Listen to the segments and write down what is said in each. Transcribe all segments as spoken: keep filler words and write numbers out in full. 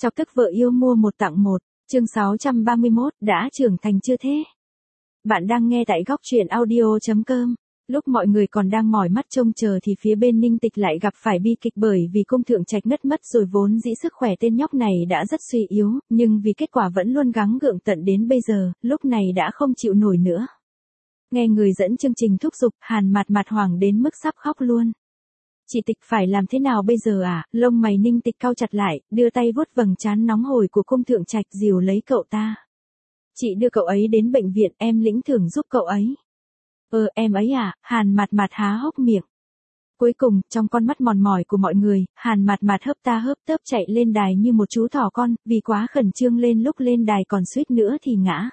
Chọc tức vợ yêu mua một tặng một, chương sáu trăm ba mươi mốt, đã trưởng thành chưa thế? Bạn đang nghe tại góc truyện audio chấm com. Lúc mọi người còn đang mỏi mắt trông chờ thì phía bên Ninh Tịch lại gặp phải bi kịch bởi vì cung thượng trạch ngất mất rồi, vốn dĩ sức khỏe tên nhóc này đã rất suy yếu, nhưng vì kết quả vẫn luôn gắng gượng tận đến bây giờ, lúc này đã không chịu nổi nữa. Nghe người dẫn chương trình thúc giục, Hàn Mạt Mạt hoảng đến mức sắp khóc luôn. Chị Tịch phải làm thế nào bây giờ à? Lông mày Ninh Tịch cau chặt lại, đưa tay vuốt vầng trán nóng hổi của cung thượng trạch, dìu lấy cậu ta. Chị đưa cậu ấy đến bệnh viện, em lĩnh thưởng giúp cậu ấy. Ờ, em ấy à? Hàn Mạt Mạt há hốc miệng. Cuối cùng, trong con mắt mòn mỏi của mọi người, Hàn Mạt Mạt hớp ta hớp tớp chạy lên đài như một chú thỏ con, vì quá khẩn trương lên lúc lên đài còn suýt nữa thì ngã.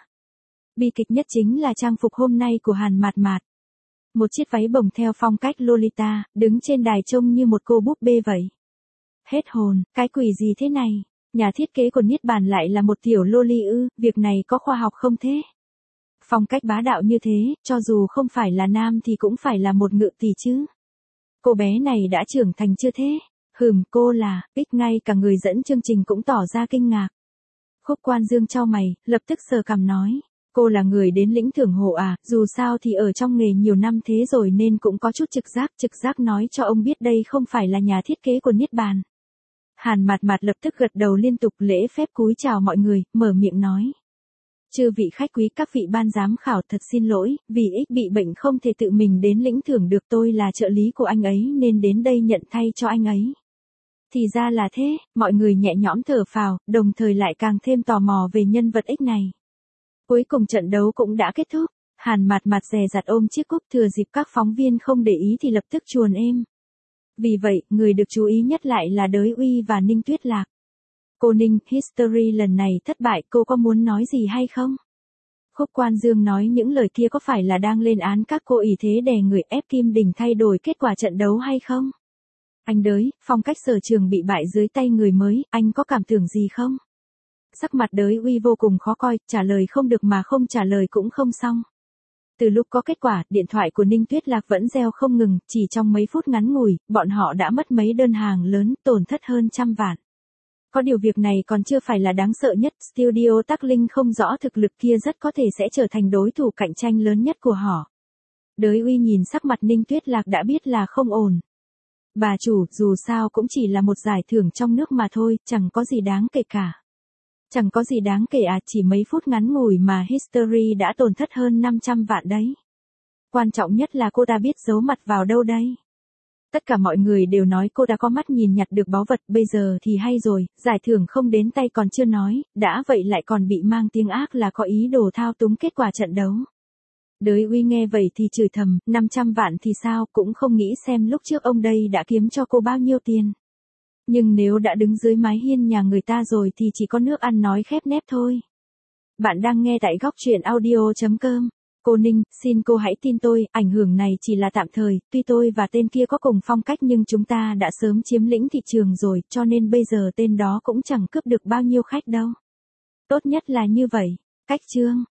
Bi kịch nhất chính là trang phục hôm nay của Hàn Mạt Mạt. Một chiếc váy bồng theo phong cách Lolita, đứng trên đài trông như một cô búp bê vậy. Hết hồn, cái quỷ gì thế này? Nhà thiết kế của Niết Bàn lại là một tiểu loli ư, việc này có khoa học không thế? Phong cách bá đạo như thế, cho dù không phải là nam thì cũng phải là một ngự tỷ chứ. Cô bé này đã trưởng thành chưa thế? Hừm, cô là, ích ngay cả người dẫn chương trình cũng tỏ ra kinh ngạc. Khúc Quan Dương chau mày, lập tức sờ cằm nói. Cô là người đến lĩnh thưởng hộ à, dù sao thì ở trong nghề nhiều năm thế rồi nên cũng có chút trực giác, trực giác nói cho ông biết đây không phải là nhà thiết kế của Niết Bàn. Hàn Mạt Mạt lập tức gật đầu liên tục lễ phép cúi chào mọi người, mở miệng nói. Chư vị khách quý, các vị ban giám khảo, thật xin lỗi, vì ích bị bệnh không thể tự mình đến lĩnh thưởng được, tôi là trợ lý của anh ấy nên đến đây nhận thay cho anh ấy. Thì ra là thế, mọi người nhẹ nhõm thở phào, đồng thời lại càng thêm tò mò về nhân vật ích này. Cuối cùng trận đấu cũng đã kết thúc, Hàn Mạt Mạt dè dặt ôm chiếc cúp, thừa dịp các phóng viên không để ý thì lập tức chuồn êm. Vì vậy, người được chú ý nhất lại là Đới Uy và Ninh Tuyết Lạc. Cô Ninh, History lần này thất bại, cô có muốn nói gì hay không? Khúc Quan Dương nói những lời kia có phải là đang lên án các cô ý thế đè người ép Kim Đình thay đổi kết quả trận đấu hay không? Anh Đới, phong cách Sở Trường bị bại dưới tay người mới, anh có cảm tưởng gì không? Sắc mặt Đới Uy vô cùng khó coi, trả lời không được mà không trả lời cũng không xong. Từ lúc có kết quả, điện thoại của Ninh Tuyết Lạc vẫn reo không ngừng, chỉ trong mấy phút ngắn ngủi, bọn họ đã mất mấy đơn hàng lớn, tổn thất hơn trăm vạn. Có điều việc này còn chưa phải là đáng sợ nhất, studio Tắc Linh không rõ thực lực kia rất có thể sẽ trở thành đối thủ cạnh tranh lớn nhất của họ. Đới Uy nhìn sắc mặt Ninh Tuyết Lạc đã biết là không ổn. Bà chủ, dù sao cũng chỉ là một giải thưởng trong nước mà thôi, chẳng có gì đáng kể cả. Chẳng có gì đáng kể à, chỉ mấy phút ngắn ngủi mà History đã tổn thất hơn năm trăm vạn đấy. Quan trọng nhất là cô ta biết giấu mặt vào đâu đây. Tất cả mọi người đều nói cô đã có mắt nhìn nhặt được báu vật, bây giờ thì hay rồi, giải thưởng không đến tay còn chưa nói, đã vậy lại còn bị mang tiếng ác là có ý đồ thao túng kết quả trận đấu. Đới Uy nghe vậy thì chửi thầm, năm trăm vạn thì sao, cũng không nghĩ xem lúc trước ông đây đã kiếm cho cô bao nhiêu tiền. Nhưng nếu đã đứng dưới mái hiên nhà người ta rồi thì chỉ có nước ăn nói khép nép thôi. Bạn đang nghe tại góc truyện audio chấm com. Cô Ninh, xin cô hãy tin tôi, ảnh hưởng này chỉ là tạm thời, tuy tôi và tên kia có cùng phong cách nhưng chúng ta đã sớm chiếm lĩnh thị trường rồi, cho nên bây giờ tên đó cũng chẳng cướp được bao nhiêu khách đâu. Tốt nhất là như vậy. Cách chương.